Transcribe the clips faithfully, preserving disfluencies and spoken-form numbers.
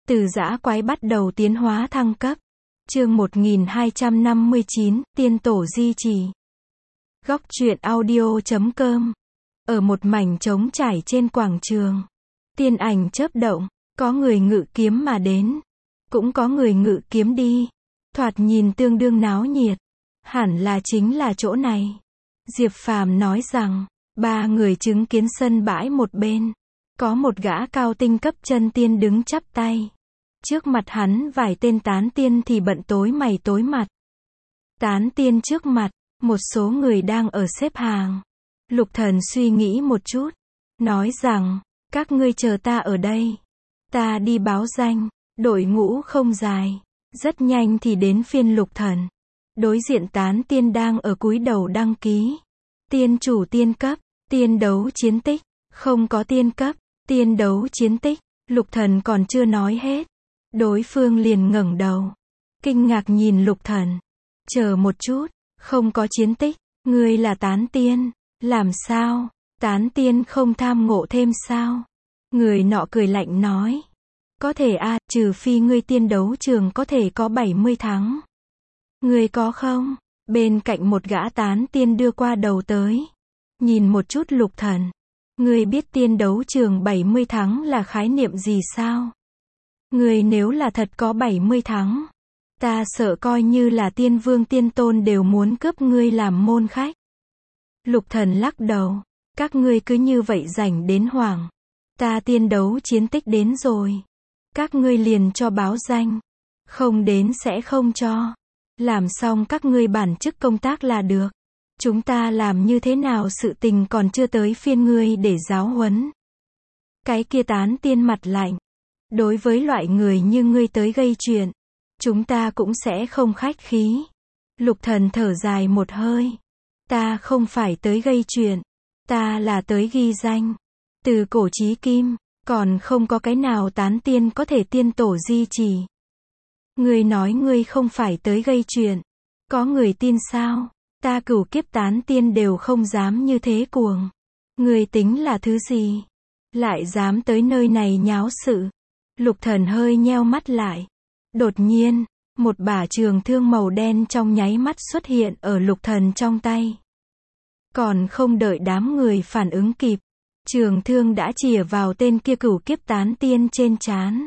Từ dã quái bắt đầu tiến hóa thăng cấp. Chương một nghìn hai trăm năm mươi chín, tiên tổ di trì. Góc truyện audio chấm com. Ở một mảnh trống trải trên quảng trường, tiên ảnh chớp động, có người ngự kiếm mà đến, cũng có người ngự kiếm đi. Thoạt nhìn tương đương náo nhiệt. Hẳn là chính là chỗ này. Diệp Phàm nói rằng, ba người chứng kiến sân bãi một bên, có một gã cao tinh cấp chân tiên đứng chắp tay. Trước mặt hắn vài tên tán tiên thì bận tối mày tối mặt. Tán tiên trước mặt, một số người đang ở xếp hàng. Lục Thần suy nghĩ một chút, nói rằng, các ngươi chờ ta ở đây. Ta đi báo danh, đội ngũ không dài, rất nhanh thì đến phiên Lục Thần. Đối diện tán tiên đang ở cúi đầu đăng ký. Tiên chủ tiên cấp, tiên đấu chiến tích, không có tiên cấp, tiên đấu chiến tích. Lục Thần còn chưa nói hết, đối phương liền ngẩng đầu, kinh ngạc nhìn Lục Thần. Chờ một chút, không có chiến tích, ngươi là tán tiên, làm sao? Tán tiên không tham ngộ thêm sao? Người nọ cười lạnh nói, có thể a, à, trừ phi ngươi tiên đấu trường có thể có bảy mươi thắng. Ngươi có không? Bên cạnh một gã tán tiên đưa qua đầu tới, nhìn một chút Lục Thần. Ngươi biết tiên đấu trường bảy mươi thắng là khái niệm gì sao? Ngươi nếu là thật có bảy mươi thắng, ta sợ coi như là tiên vương tiên tôn đều muốn cướp ngươi làm môn khách. Lục Thần lắc đầu, các ngươi cứ như vậy rảnh đến hoảng. Ta tiên đấu chiến tích đến rồi, các ngươi liền cho báo danh, không đến sẽ không cho. Làm xong các ngươi bản chức công tác là được. Chúng ta làm như thế nào sự tình còn chưa tới phiên ngươi để giáo huấn. Cái kia tán tiên mặt lạnh. Đối với loại người như ngươi tới gây chuyện, chúng ta cũng sẽ không khách khí. Lục Thần thở dài một hơi. Ta không phải tới gây chuyện, ta là tới ghi danh. Từ cổ chí kim, còn không có cái nào tán tiên có thể tiên tổ di trì. Ngươi nói ngươi không phải tới gây chuyện, có người tin sao? Ta cửu kiếp tán tiên đều không dám như thế cuồng. Ngươi tính là thứ gì? Lại dám tới nơi này nháo sự. Lục Thần hơi nheo mắt lại. Đột nhiên, một bả trường thương màu đen trong nháy mắt xuất hiện ở Lục Thần trong tay. Còn không đợi đám người phản ứng kịp, trường thương đã chĩa vào tên kia cửu kiếp tán tiên trên trán.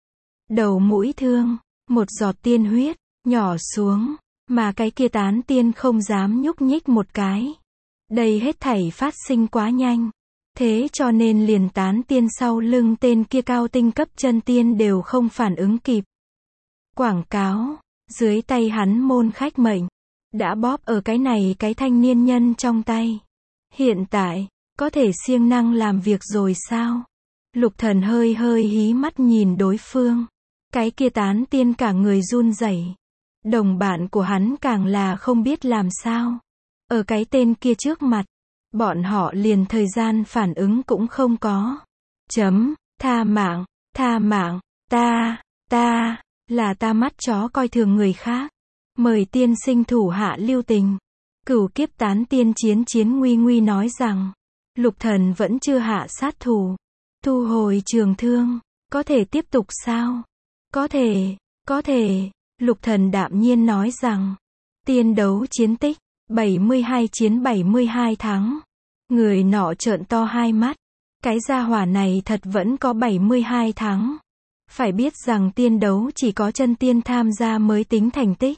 Đầu mũi thương, một giọt tiên huyết nhỏ xuống, mà cái kia tán tiên không dám nhúc nhích một cái. Đây hết thảy phát sinh quá nhanh, thế cho nên liền tán tiên sau lưng tên kia cao tinh cấp chân tiên đều không phản ứng kịp. Quảng cáo, dưới tay hắn môn khách mệnh, đã bóp ở cái này cái thanh niên nhân trong tay. Hiện tại, có thể siêng năng làm việc rồi sao? Lục Thần hơi hơi hí mắt nhìn đối phương. Cái kia tán tiên cả người run rẩy. Đồng bạn của hắn càng là không biết làm sao. Ở cái tên kia trước mặt, bọn họ liền thời gian phản ứng cũng không có. Chấm, tha mạng, tha mạng, ta, ta, là ta mắt chó coi thường người khác. Mời tiên sinh thủ hạ lưu tình. Cửu kiếp tán tiên chiến chiến nguy nguy nói rằng, Lục Thần vẫn chưa hạ sát thủ. Thu hồi trường thương, có thể tiếp tục sao? Có thể, có thể. Lục Thần đạm nhiên nói rằng, tiên đấu chiến tích, bảy mươi hai chiến bảy mươi hai thắng. Người nọ trợn to hai mắt. Cái gia hỏa này thật vẫn có bảy mươi hai thắng. Phải biết rằng tiên đấu chỉ có chân tiên tham gia mới tính thành tích.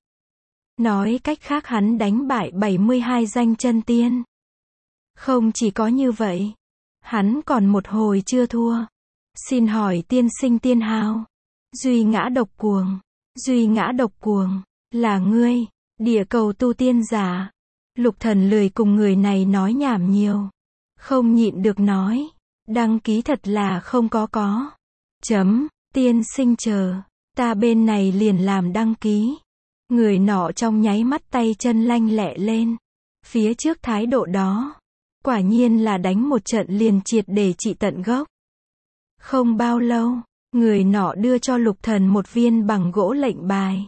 Nói cách khác hắn đánh bại bảy mươi hai danh chân tiên. Không chỉ có như vậy, hắn còn một hồi chưa thua. Xin hỏi tiên sinh tiên hào. Duy ngã độc cuồng. Duy ngã độc cuồng, là ngươi, địa cầu tu tiên giả. Lục Thần lười cùng người này nói nhảm nhiều. Không nhịn được nói, đăng ký thật là không có có. Chấm, tiên sinh chờ, ta bên này liền làm đăng ký. Người nọ trong nháy mắt tay chân lanh lẹ lên. Phía trước thái độ đó, quả nhiên là đánh một trận liền triệt để trị tận gốc. Không bao lâu, người nọ đưa cho Lục Thần một viên bằng gỗ lệnh bài.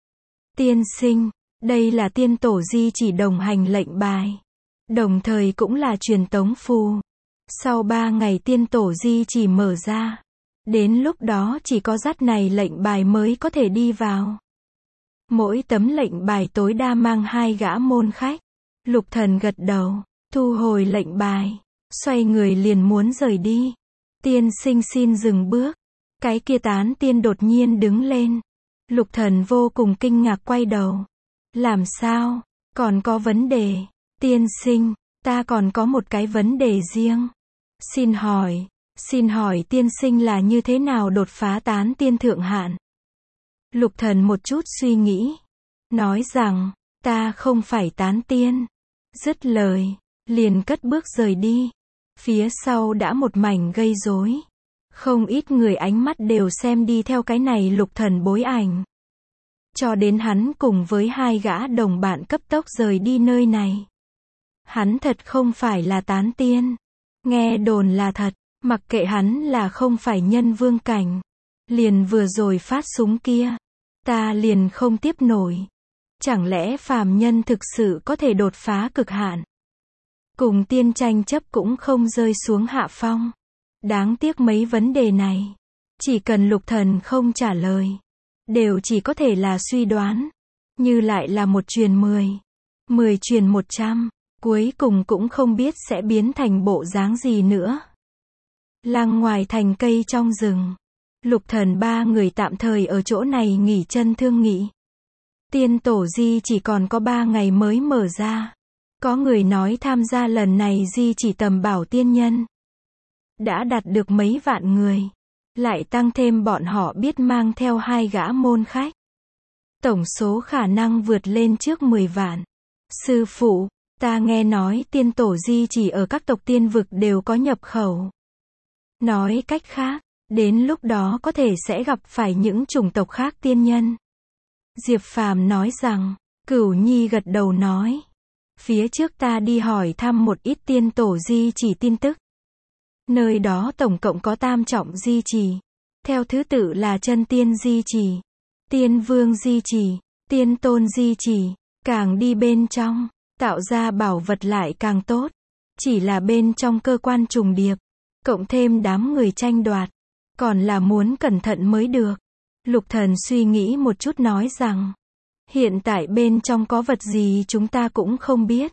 Tiên sinh, đây là tiên tổ di chỉ đồng hành lệnh bài. Đồng thời cũng là truyền tống phù. Sau ba ngày tiên tổ di chỉ mở ra, Đến lúc đó chỉ có dắt này lệnh bài mới có thể đi vào. Mỗi tấm lệnh bài tối đa mang hai gã môn khách. Lục Thần gật đầu, thu hồi lệnh bài, xoay người liền muốn rời đi. Tiên sinh xin dừng bước. Cái kia tán tiên đột nhiên đứng lên. Lục Thần vô cùng kinh ngạc quay đầu. Làm sao? Còn có vấn đề. Tiên sinh, ta còn có một cái vấn đề riêng. Xin hỏi, xin hỏi tiên sinh là như thế nào đột phá tán tiên thượng hạn? Lục Thần một chút suy nghĩ. Nói rằng, ta không phải tán tiên. Dứt lời, liền cất bước rời đi. Phía sau đã một mảnh gây rối. Không ít người ánh mắt đều xem đi theo cái này Lục Thần bối ảnh. Cho đến hắn cùng với hai gã đồng bạn cấp tốc rời đi nơi này. Hắn thật không phải là tán tiên. Nghe đồn là thật, mặc kệ hắn là không phải nhân vương cảnh. Liền vừa rồi phát súng kia. Ta liền không tiếp nổi. Chẳng lẽ phàm nhân thực sự có thể đột phá cực hạn? Cùng tiên tranh chấp cũng không rơi xuống hạ phong. Đáng tiếc mấy vấn đề này. Chỉ cần Lục Thần không trả lời. Đều chỉ có thể là suy đoán. Như lại là một truyền mười. Mười truyền một trăm. Cuối cùng cũng không biết sẽ biến thành bộ dáng gì nữa. Làng ngoài thành cây trong rừng. Lục Thần ba người tạm thời ở chỗ này nghỉ chân thương nghị. Tiên tổ di chỉ còn có ba ngày mới mở ra. Có người nói tham gia lần này di chỉ tầm bảo tiên nhân. Đã đạt được mấy vạn người. Lại tăng thêm bọn họ biết mang theo hai gã môn khách. Tổng số khả năng vượt lên trước mười vạn. Sư phụ, ta nghe nói tiên tổ di chỉ ở các tộc tiên vực đều có nhập khẩu. Nói cách khác, đến lúc đó có thể sẽ gặp phải những chủng tộc khác tiên nhân. Diệp Phàm nói rằng, Cửu Nhi gật đầu nói. Phía trước ta đi hỏi thăm một ít tiên tổ di chỉ tin tức. Nơi đó tổng cộng có tam trọng di chỉ. Theo thứ tự là chân tiên di chỉ, tiên vương di chỉ, tiên tôn di chỉ. Càng đi bên trong, tạo ra bảo vật lại càng tốt. Chỉ là bên trong cơ quan trùng điệp. Cộng thêm đám người tranh đoạt. Còn là muốn cẩn thận mới được. Lục Thần suy nghĩ một chút nói rằng. Hiện tại bên trong có vật gì chúng ta cũng không biết.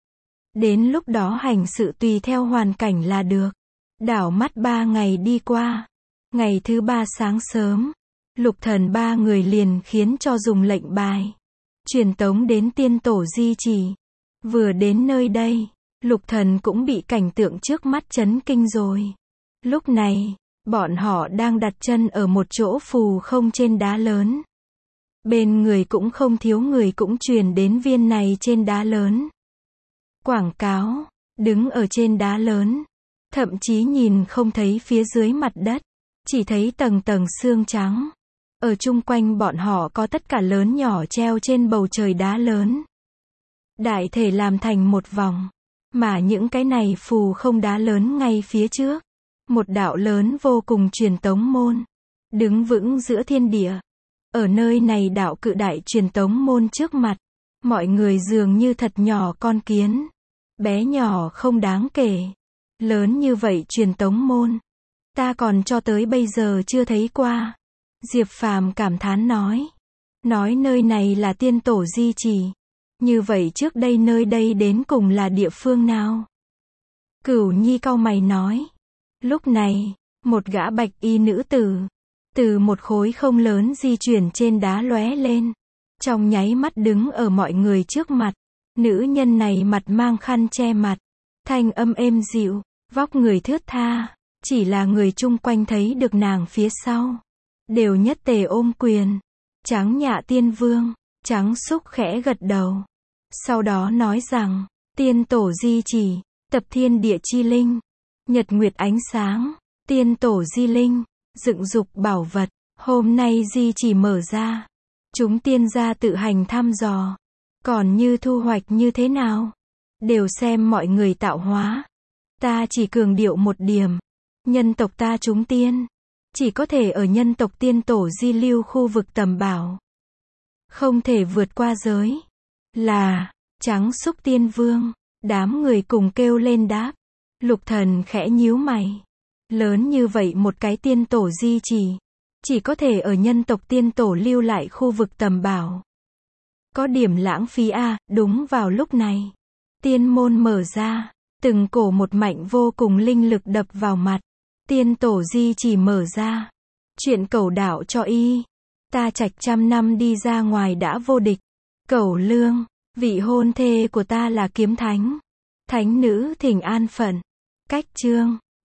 Đến lúc đó hành sự tùy theo hoàn cảnh là được. Đảo mắt ba ngày đi qua. Ngày thứ ba sáng sớm. Lục Thần ba người liền khiến cho dùng lệnh bài. Truyền tống đến tiên tổ di chỉ. Vừa đến nơi đây. Lục Thần cũng bị cảnh tượng trước mắt chấn kinh rồi. Lúc này, bọn họ đang đặt chân ở một chỗ phù không trên đá lớn. Bên người cũng không thiếu người cũng truyền đến viên này trên đá lớn. Quảng cáo, đứng ở trên đá lớn. Thậm chí nhìn không thấy phía dưới mặt đất. Chỉ thấy tầng tầng xương trắng. Ở chung quanh bọn họ có tất cả lớn nhỏ treo trên bầu trời đá lớn. Đại thể làm thành một vòng. Mà những cái này phù không đá lớn ngay phía trước. Một đạo lớn vô cùng truyền tống môn. Đứng vững giữa thiên địa. Ở nơi này đạo cự đại truyền tống môn trước mặt. Mọi người dường như thật nhỏ con kiến. Bé nhỏ không đáng kể. Lớn như vậy truyền tống môn. Ta còn cho tới bây giờ chưa thấy qua. Diệp Phàm cảm thán nói. Nói nơi này là tiên tổ di chỉ. Như vậy trước đây nơi đây đến cùng là địa phương nào? Cửu Nhi cau mày nói. Lúc này, một gã bạch y nữ tử. Từ một khối không lớn di chuyển trên đá lóe lên. Trong nháy mắt đứng ở mọi người trước mặt. Nữ nhân này mặt mang khăn che mặt. Thanh âm êm dịu, vóc người thướt tha. Chỉ là người chung quanh thấy được nàng phía sau. Đều nhất tề ôm quyền. Trắng Nhạ Tiên Vương, Trắng Xúc khẽ gật đầu. Sau đó nói rằng, tiên tổ di chỉ, tập thiên địa chi linh. Nhật nguyệt ánh sáng, tiên tổ di linh, dựng dục bảo vật. Hôm nay di chỉ mở ra. Chúng tiên gia tự hành thăm dò. Còn như thu hoạch như thế nào? Đều xem mọi người tạo hóa. Ta chỉ cường điệu một điểm. Nhân tộc ta chúng tiên. Chỉ có thể ở nhân tộc tiên tổ di lưu khu vực tầm bảo. Không thể vượt qua giới. Là, Trắng Xúc Tiên Vương. Đám người cùng kêu lên đáp. Lục Thần khẽ nhíu mày. Lớn như vậy một cái tiên tổ di trì. Chỉ có thể ở nhân tộc tiên tổ lưu lại khu vực tầm bảo. Có điểm lãng phí a, đúng vào lúc này. Tiên môn mở ra. Từng cổ một mạnh vô cùng linh lực đập vào mặt. Tiên tổ di trì mở ra. Chuyện cẩu đạo cho y. Ta trạch trăm năm đi ra ngoài đã vô địch. Cẩu lương. Vị hôn thê của ta là kiếm thánh. Thánh nữ thỉnh an phận. Cách chương.